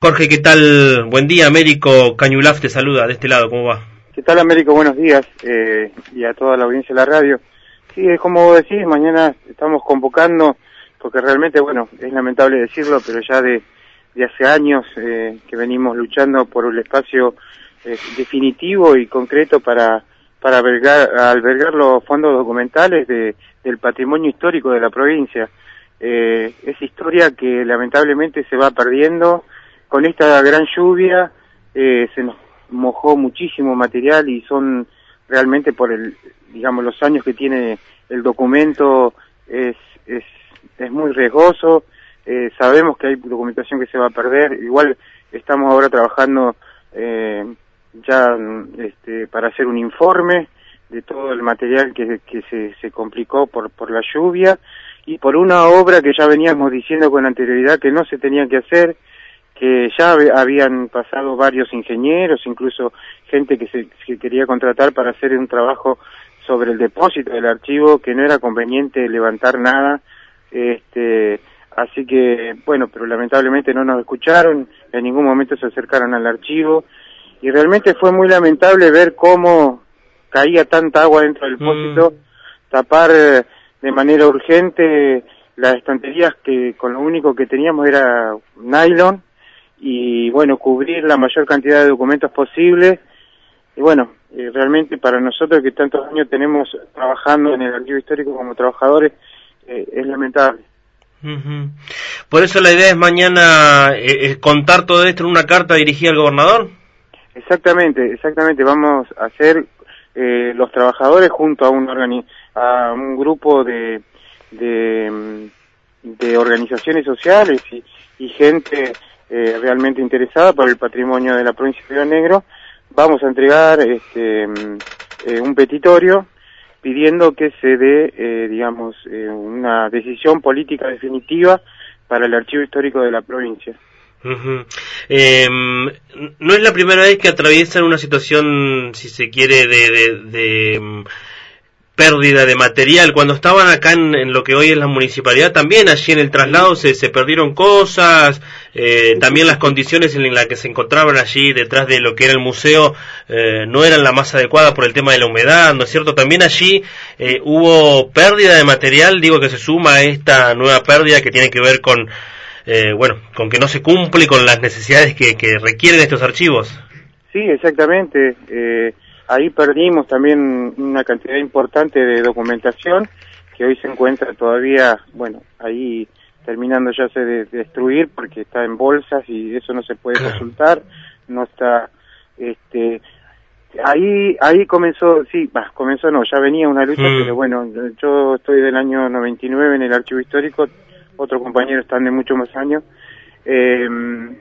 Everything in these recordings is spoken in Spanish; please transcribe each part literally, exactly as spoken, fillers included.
Jorge, ¿qué tal? Buen día, Américo Cañulaf te saluda, de este lado, ¿cómo va? ¿Qué tal, Américo? Buenos días, eh, y a toda la audiencia de la radio. Sí, es como vos decís, mañana estamos convocando, porque realmente, bueno, es lamentable decirlo, pero ya de, de hace años eh, que venimos luchando por un espacio eh, definitivo y concreto para para albergar, albergar los fondos documentales de, del patrimonio histórico de la provincia. Eh, esa historia que lamentablemente se va perdiendo. Con esta gran lluvia eh, se nos mojó muchísimo material y son realmente por el, digamos, los años que tiene el documento es es, es muy riesgoso. Eh, sabemos que hay documentación que se va a perder. Igual estamos ahora trabajando eh, ya este, para hacer un informe de todo el material que, que se, se complicó por, por la lluvia y por una obra que ya veníamos diciendo con anterioridad que no se tenía que hacer, que ya habían pasado varios ingenieros, incluso gente que se que quería contratar para hacer un trabajo sobre el depósito del archivo, que no era conveniente levantar nada, este, así que, bueno, pero lamentablemente no nos escucharon, en ningún momento se acercaron al archivo, y realmente fue muy lamentable ver cómo caía tanta agua dentro del depósito, mm. tapar de manera urgente las estanterías que con lo único que teníamos era nylon, y bueno, cubrir la mayor cantidad de documentos posible, y bueno, eh, realmente para nosotros que tantos años tenemos trabajando en el archivo histórico como trabajadores, eh, es lamentable. Uh-huh. Por eso la idea es mañana eh, eh, contar todo esto en una carta dirigida al gobernador. Exactamente, exactamente, vamos a hacer eh, los trabajadores junto a un organi- a un grupo de, de, de organizaciones sociales y, y gente Eh, realmente interesada por el patrimonio de la provincia de Río Negro, vamos a entregar este eh, un petitorio pidiendo que se dé, eh, digamos, eh, una decisión política definitiva para el archivo histórico de la provincia. Uh-huh. Eh, no es la primera vez que atraviesan una situación, si se quiere, de, de, de um, pérdida de material. Cuando estaban acá en, en lo que hoy es la municipalidad, también allí en el traslado se, se perdieron cosas, eh, también las condiciones en las que se encontraban allí detrás de lo que era el museo eh, no eran la más adecuada por el tema de la humedad, ¿no es cierto? También allí eh, hubo pérdida de material, digo que se suma a esta nueva pérdida que tiene que ver con, eh, bueno, con que no se cumple con las necesidades que, que requieren estos archivos. Sí, exactamente. Eh, Ahí perdimos también una cantidad importante de documentación que hoy se encuentra todavía, bueno, ahí terminando ya de destruir porque está en bolsas y eso no se puede consultar, no está, este, ahí ahí comenzó, sí, bah, comenzó no, ya venía una lucha, mm. pero bueno, yo estoy del año noventa y nueve en el archivo histórico, otros compañeros están de muchos más años, eh,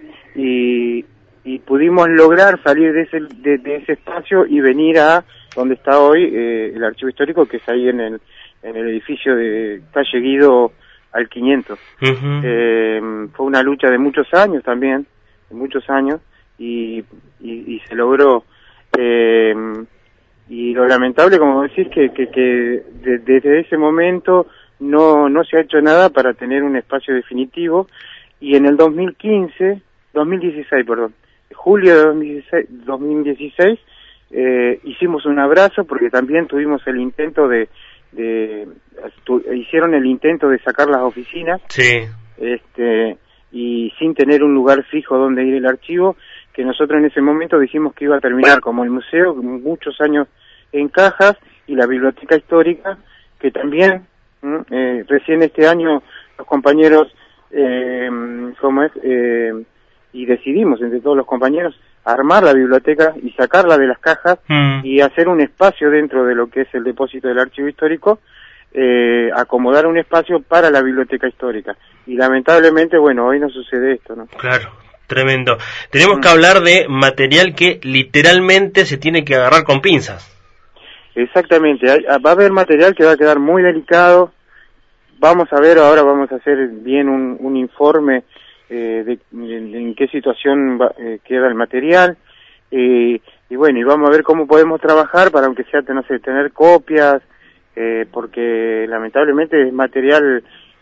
y y pudimos lograr salir de ese de, de ese espacio y venir a donde está hoy eh, el archivo histórico, que es ahí en el en el edificio de calle Guido al quinientos. Uh-huh. Eh, fue una lucha de muchos años también, de muchos años, y, y, y se logró. Eh, y lo lamentable, como decís, que, que, que de, desde ese momento no no se ha hecho nada para tener un espacio definitivo, y en el dos mil quince, dos mil dieciséis, perdón, julio de dos mil dieciséis, eh, hicimos un abrazo porque también tuvimos el intento de, de tu, hicieron el intento de sacar las oficinas, sí, este, y sin tener un lugar fijo donde ir el archivo, que nosotros en ese momento dijimos que iba a terminar como el museo, muchos años en cajas, y la biblioteca histórica, que también, eh, recién este año los compañeros, eh, ¿cómo es?, eh, y decidimos entre todos los compañeros armar la biblioteca y sacarla de las cajas mm. y hacer un espacio dentro de lo que es el depósito del archivo histórico, eh, acomodar un espacio para la biblioteca histórica. Y lamentablemente, bueno, hoy no sucede esto, ¿no? Claro, tremendo. Tenemos mm. que hablar de material que literalmente se tiene que agarrar con pinzas. Exactamente, hay, va a haber material que va a quedar muy delicado. Vamos a ver, ahora vamos a hacer bien un, un informe Eh, de, de, de en qué situación va, eh, queda el material, eh, y bueno, y vamos a ver cómo podemos trabajar para, aunque sea, no sé, tener copias, eh, porque lamentablemente es material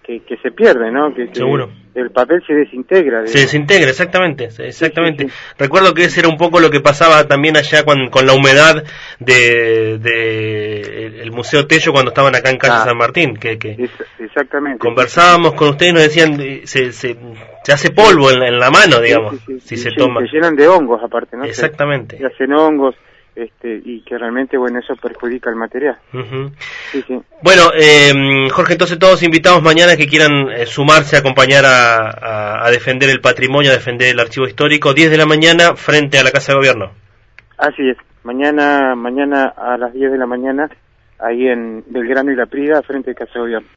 que, que se pierde, ¿no? Que, que Seguro. el papel se desintegra. Digamos. Se desintegra, exactamente, exactamente. Sí, sí, sí. Recuerdo que ese era un poco lo que pasaba también allá con, con la humedad de, de el Museo Tello cuando estaban acá en Calle Ah, San Martín, que, que es, exactamente. conversábamos con ustedes y nos decían, eh, se, se, se hace polvo en la, en la mano, digamos, Sí, sí, sí. si Y se sí, toma. se llenan de hongos aparte, ¿no? Exactamente. Se, se hacen hongos, este, y que realmente, bueno, eso perjudica el material. Uh-huh. Sí, sí. Bueno, eh, Jorge, entonces todos invitados mañana que quieran eh, sumarse a acompañar a, a, a defender el patrimonio, a defender el archivo histórico, diez de la mañana frente a la Casa de Gobierno. Así es. Mañana, mañana a las diez de la mañana, ahí en Belgrano y La Prida, frente a Casa de Gobierno.